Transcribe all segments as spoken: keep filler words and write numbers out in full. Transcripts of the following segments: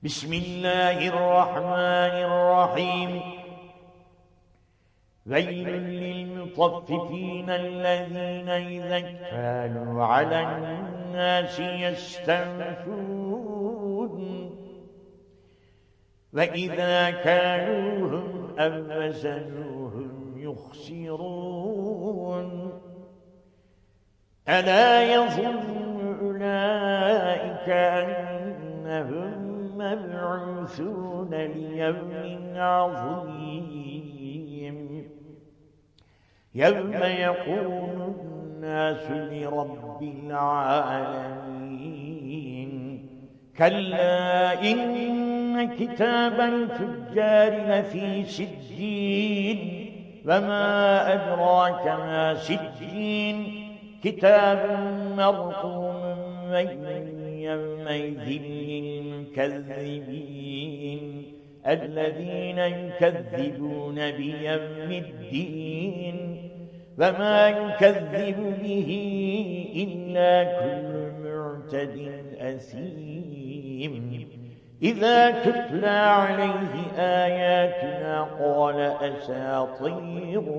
بسم الله الرحمن الرحيم ويل للمطففين الذين إذا اكتالوا على الناس يستوفون وإذا كالوهم أو وزنوهم يخسرون ألا يظن أولئك أنهم مبعوثون ليوم عظيم يوم يقوم الناس لرب العالمين كلا إن كتاب الفجار لفي سجين وما أدراك ما سجين كتاب مرقوم ويل يومئذ للمكذبين الذين يكذبون بيوم الدين وما يكذب به إلا كل معتد أثيم إذا تتلى عليه آياتنا قال أساطير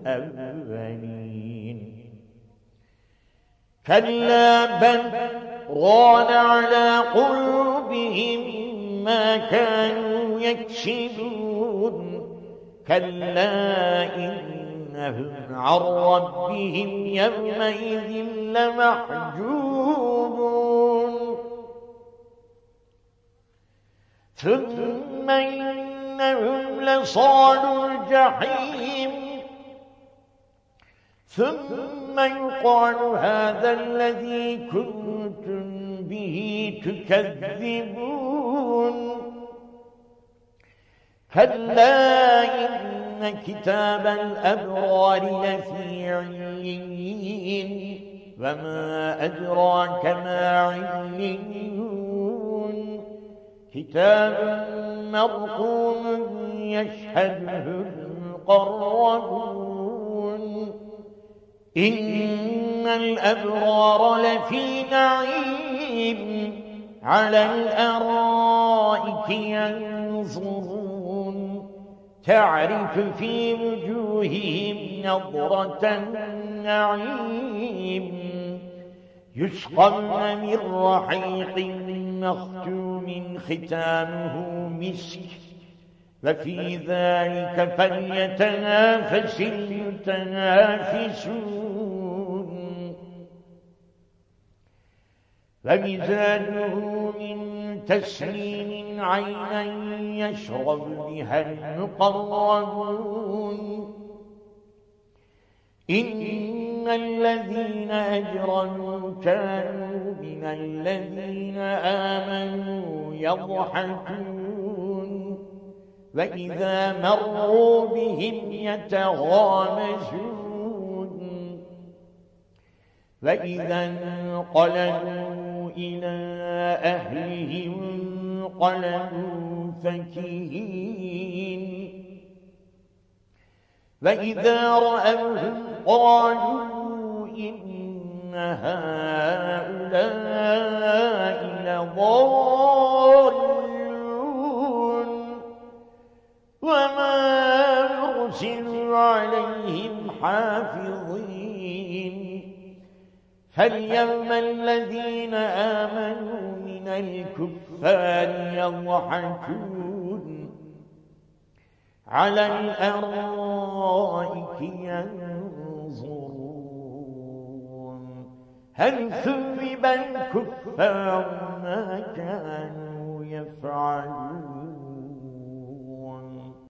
الأولين كلا بل ران على قلوبهم ما كانوا يكسبون كلا إنهم عن ربهم يومئذ لمحجوبون ثم إنهم لصالوا الجحيم ثم يقال هذا الذي كنتم به تكذبون كلا إن كتاب الأبرار لفي عليين وما أدراك ما عليون كتاب مرقوم يشهده المقربون إن الأبرار لفي نعيم على الأرائك ينظرون تعرف في وجوههم نضرة النعيم يسقون من رحيق مختوم ختامه مسك وفي ذلك فليتنافس المتنافسون ومزاجه من تسنيم عينا يشرب بها المقربون إن الذين أجرموا كانوا من الذين آمنوا يضحكون وإذا مروا بهم يتغامزون وإذا انقلبوا إلى أهلهم انقلبوا فكهين وإذا رأوهم قالوا إن هؤلاء لضالون وما يرسل عليهم حافظين فاليوم الذين آمنوا من الكفار يضحكون على الأرائك ينظرون هل ثوب الكفار ما